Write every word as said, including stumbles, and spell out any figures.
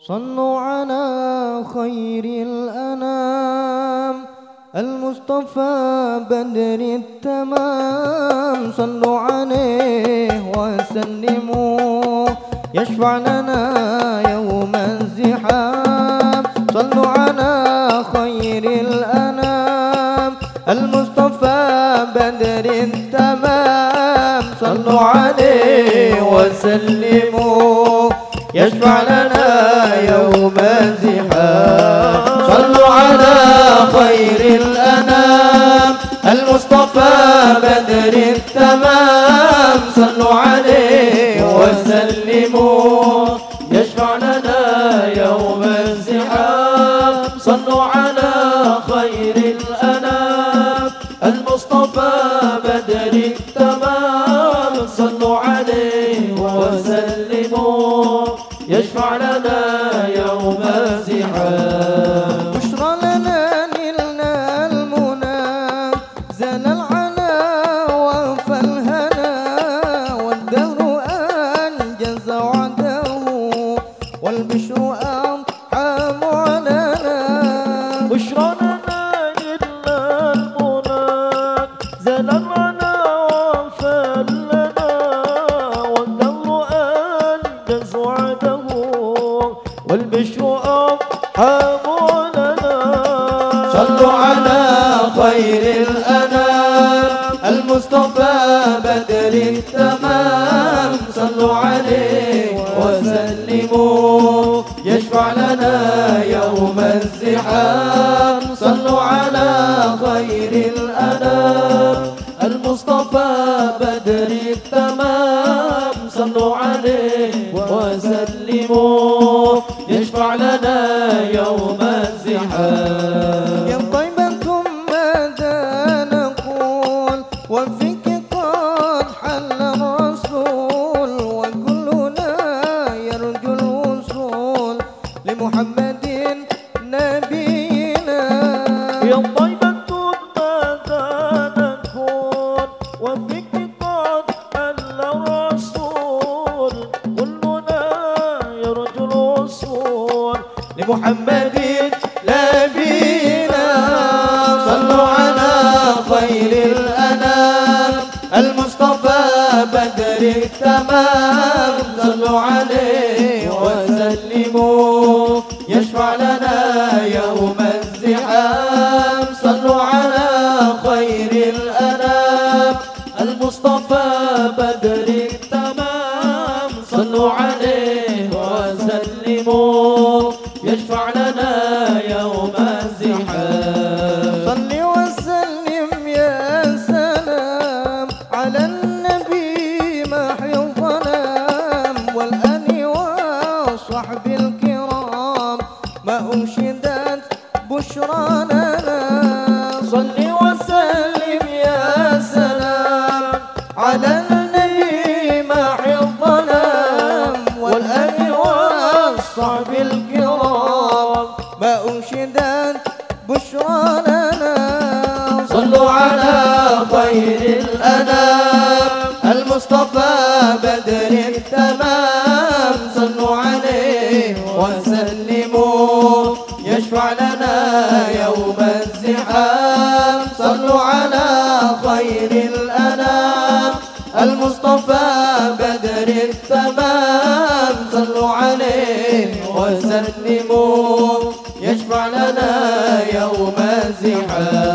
صلوا على خير الأنام المصطفى بدر التمام. صلوا عليه وسلموا يشفع لنا يوم الزحام. صلوا على خير الأنام المصطفى بدر التمام. صلوا عليه وسلموا يشفع لنا يوم الزحام. صلوا على خير الأنام المصطفى بدر التمام. صلوا عليه وسلموا يشفع لنا يوم الزحام. صلوا على خير الأنام المصطفى بدر التمام. صلوا عليه وسلموا يشفع لنا يوم الزحام. بشرى لنا نلنا المنى زال العنا وفى الهنا والدهر أنجز وعده والبشر أرحم علينا. بشرى لنا نلنا المنى زال العنا وفى الهنا والدهر أنجز وعده والبشر أرحم لنا. صلوا على خير الأنام المصطفى بدر التمام. صلوا عليه وسلموا يشفع لنا يوم الزحام. صلوا على خير الأنام المصطفى بدر التمام. صلوا عليه وسلموا يشفع لنا يوم الزحام. يا طيبة ماذا نقول وفيك قد حل الرسول وكلنا يرجو الوصول لمحمد نبينا. يا طيبة ماذا نقول وفيك قد حل الرسول كلنا يرجو الوصول لمحمد نبينا. صلوا على خير الأنام المصطفى بدر التمام. صلوا عليه وسلموا يشفع لنا يوم الزحام. صلوا على خير الأنام المصطفى بدر التمام. صلوا عليه وسلموا يشفع لنا يوم الزحام. صل وسلم يا سلام على النبي محي الظلام والآل والصحب الكرام ما أنشدت بشرى لنا. صل وسلم يا سلام على النبي محي الظلام والآل والصحب الكرام ما أنشدت بشرى لنا. صلوا على خير الأنام المصطفى بدر التمام. صلوا عليه وسلموا يشفع لنا يوم الزحام. صلوا على خير الأنام المصطفى بدر التمام. صلوا عليه وسلموا يشفع لنا يوم الزحام.